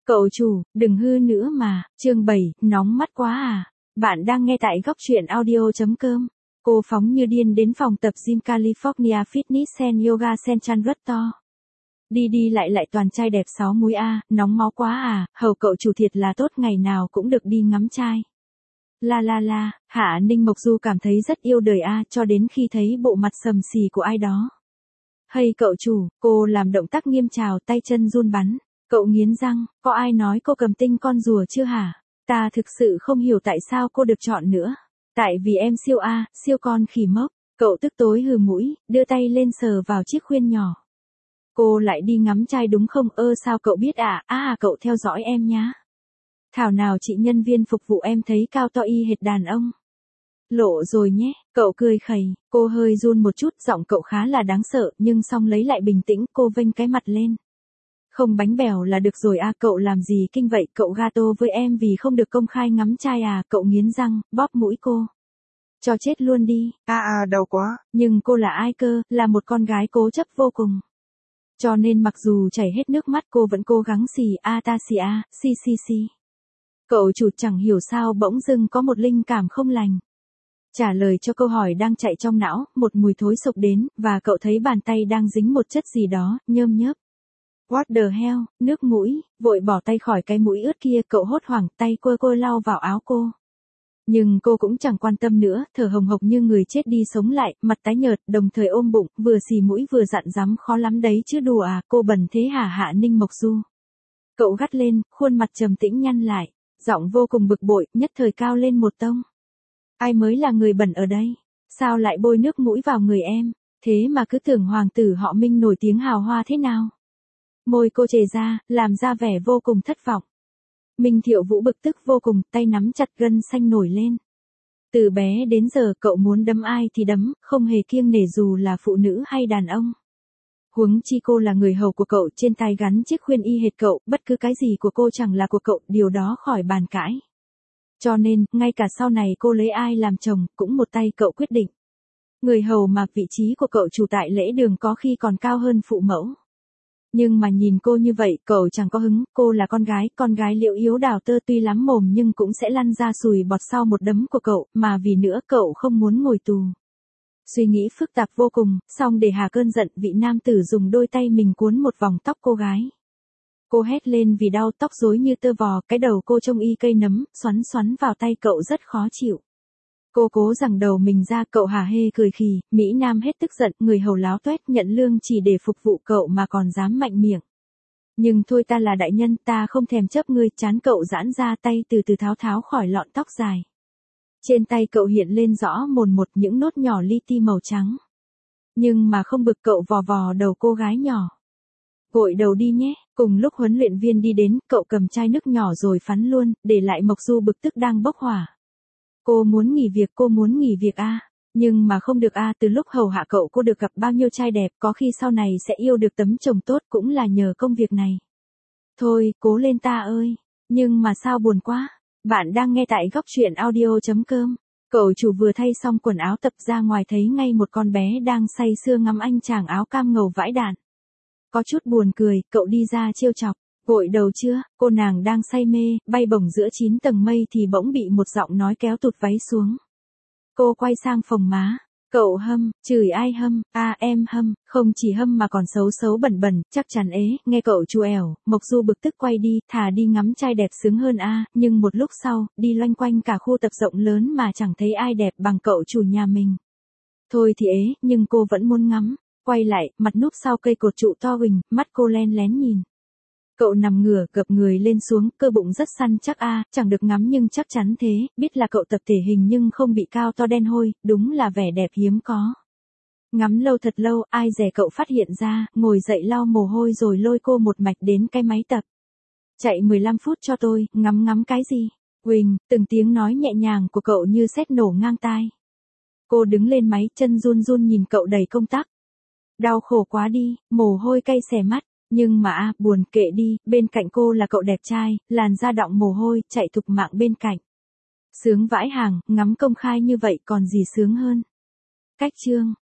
Cậu chủ, đừng hư nữa mà, chương 7, nóng mắt quá à. Bạn đang nghe tại góc truyện audio.com. Cô phóng như điên đến phòng tập gym California Fitness and Yoga Central rất to. Đi đi lại toàn trai đẹp 6 múi a, nóng máu quá à, hầu cậu chủ thiệt là tốt, ngày nào cũng được đi ngắm trai. La, Hạ Ninh Mộc Du cảm thấy rất yêu đời a, cho đến khi thấy bộ mặt sầm xì của ai đó. Hay cậu chủ, cô làm động tác nghiêm chào, tay chân run bắn. Cậu nghiến răng, có ai nói cô cầm tinh con rùa chưa hả? Ta thực sự không hiểu tại sao cô được chọn nữa. Tại vì em siêu a, siêu con khỉ mốc. Cậu tức tối hừ mũi, đưa tay lên sờ vào chiếc khuyên nhỏ. Cô lại đi ngắm trai đúng không? Sao cậu biết à? Cậu theo dõi em nhá. Thảo nào chị nhân viên phục vụ em thấy cao to y hệt đàn ông. Lộ rồi nhé, cậu cười khẩy, cô hơi run một chút, giọng cậu khá là đáng sợ, nhưng xong lấy lại bình tĩnh, cô vênh cái mặt lên. Không bánh bèo là được rồi à, cậu làm gì kinh vậy, cậu gato với em vì không được công khai ngắm trai à, cậu nghiến răng, bóp mũi cô. Cho chết luôn đi. Đau quá. Nhưng cô là ai cơ, là một con gái cố chấp vô cùng. Cho nên mặc dù chảy hết nước mắt cô vẫn cố gắng xì. Cậu chủ chẳng hiểu sao bỗng dưng có một linh cảm không lành. Trả lời cho câu hỏi đang chạy trong não, một mùi thối sộc đến, và cậu thấy bàn tay đang dính một chất gì đó, nhơm nhớp. What the hell, nước mũi, vội bỏ tay khỏi cái mũi ướt kia, cậu hốt hoảng, tay cô lau vào áo cô. Nhưng cô cũng chẳng quan tâm nữa, thở hồng hộc như người chết đi sống lại, mặt tái nhợt, đồng thời ôm bụng, vừa xì mũi vừa dặn dắm, khó lắm đấy chứ đùa à, cô bẩn thế hả Hạ Ninh Mộc Du. Cậu gắt lên, khuôn mặt trầm tĩnh nhăn lại, giọng vô cùng bực bội, nhất thời cao lên một tông. Ai mới là người bẩn ở đây? Sao lại bôi nước mũi vào người em? Thế mà cứ tưởng hoàng tử họ Minh nổi tiếng hào hoa thế nào? Môi cô chề ra, làm ra vẻ vô cùng thất vọng. Minh Thiệu Vũ bực tức vô cùng, tay nắm chặt gân xanh nổi lên. Từ bé đến giờ cậu muốn đấm ai thì đấm, không hề kiêng nể dù là phụ nữ hay đàn ông. Huống chi cô là người hầu của cậu, trên tay gắn chiếc khuyên y hệt cậu, bất cứ cái gì của cô chẳng là của cậu, điều đó khỏi bàn cãi. Cho nên, ngay cả sau này cô lấy ai làm chồng, cũng một tay cậu quyết định. Người hầu mà vị trí của cậu chủ tại lễ đường có khi còn cao hơn phụ mẫu. Nhưng mà nhìn cô như vậy, cậu chẳng có hứng, cô là con gái Liễu Yếu Đào Tơ tuy lắm mồm nhưng cũng sẽ lăn ra sùi bọt sau một đấm của cậu, mà vì nữa cậu không muốn ngồi tù. Suy nghĩ phức tạp vô cùng, xong để hà cơn giận, vị nam tử dùng đôi tay mình cuốn một vòng tóc cô gái. Cô hét lên vì đau, tóc rối như tơ vò, cái đầu cô trông y cây nấm, xoắn vào tay cậu rất khó chịu. Cô cố giằng đầu mình ra, cậu hả hê cười khì, Mỹ Nam hết tức giận, người hầu láo toét nhận lương chỉ để phục vụ cậu mà còn dám mạnh miệng. Nhưng thôi, ta là đại nhân, ta không thèm chấp ngươi, trán cậu giãn ra, tay từ từ tháo khỏi lọn tóc dài. Trên tay cậu hiện lên rõ mồn một những nốt nhỏ li ti màu trắng. Nhưng mà không bực, cậu vò đầu cô gái nhỏ. Gội đầu đi nhé. Cùng lúc huấn luyện viên đi đến, cậu cầm chai nước nhỏ rồi phắn luôn, để lại Mộc Du bực tức đang bốc hỏa. Cô muốn nghỉ việc a. Nhưng mà không được a, từ lúc hầu hạ cậu cô được gặp bao nhiêu trai đẹp, có khi sau này sẽ yêu được tấm chồng tốt cũng là nhờ công việc này. Thôi, cố lên ta ơi. Nhưng mà sao buồn quá. Bạn đang nghe tại góc truyện audio.com. Cậu chủ vừa thay xong quần áo tập ra ngoài thấy ngay một con bé đang say sưa ngắm anh chàng áo cam ngầu vãi đạn. Có chút buồn cười, cậu đi ra trêu chọc. Gội đầu chưa? Cô nàng đang say mê, bay bổng giữa 9 tầng mây thì bỗng bị một giọng nói kéo tụt váy xuống. Cô quay sang phồng má. Cậu hâm, chửi ai hâm? Em hâm, không chỉ hâm mà còn xấu bẩn, chắc chắn ế, nghe cậu chu ẻo, Mộc Du bực tức quay đi, thà đi ngắm trai đẹp sướng hơn nhưng một lúc sau, đi loanh quanh cả khu tập rộng lớn mà chẳng thấy ai đẹp bằng cậu chủ nhà mình. Thôi thì ế, nhưng cô vẫn muốn ngắm. Quay lại, mặt núp sau cây cột trụ to huỳnh, mắt cô len lén nhìn. Cậu nằm ngửa, gập người lên xuống, cơ bụng rất săn chắc chẳng được ngắm nhưng chắc chắn thế, biết là cậu tập thể hình nhưng không bị cao to đen hôi, đúng là vẻ đẹp hiếm có. Ngắm lâu thật lâu, ai dè cậu phát hiện ra, ngồi dậy lau mồ hôi rồi lôi cô một mạch đến cái máy tập. Chạy 15 phút cho tôi, ngắm cái gì? Huỳnh, từng tiếng nói nhẹ nhàng của cậu như sét nổ ngang tai. Cô đứng lên máy, chân run nhìn cậu đầy công tắc. Đau khổ quá đi, mồ hôi cay xè mắt. Nhưng mà buồn kệ đi, bên cạnh cô là cậu đẹp trai, làn da đọng mồ hôi, chạy thục mạng bên cạnh. Sướng vãi hàng, ngắm công khai như vậy còn gì sướng hơn. Cách chương.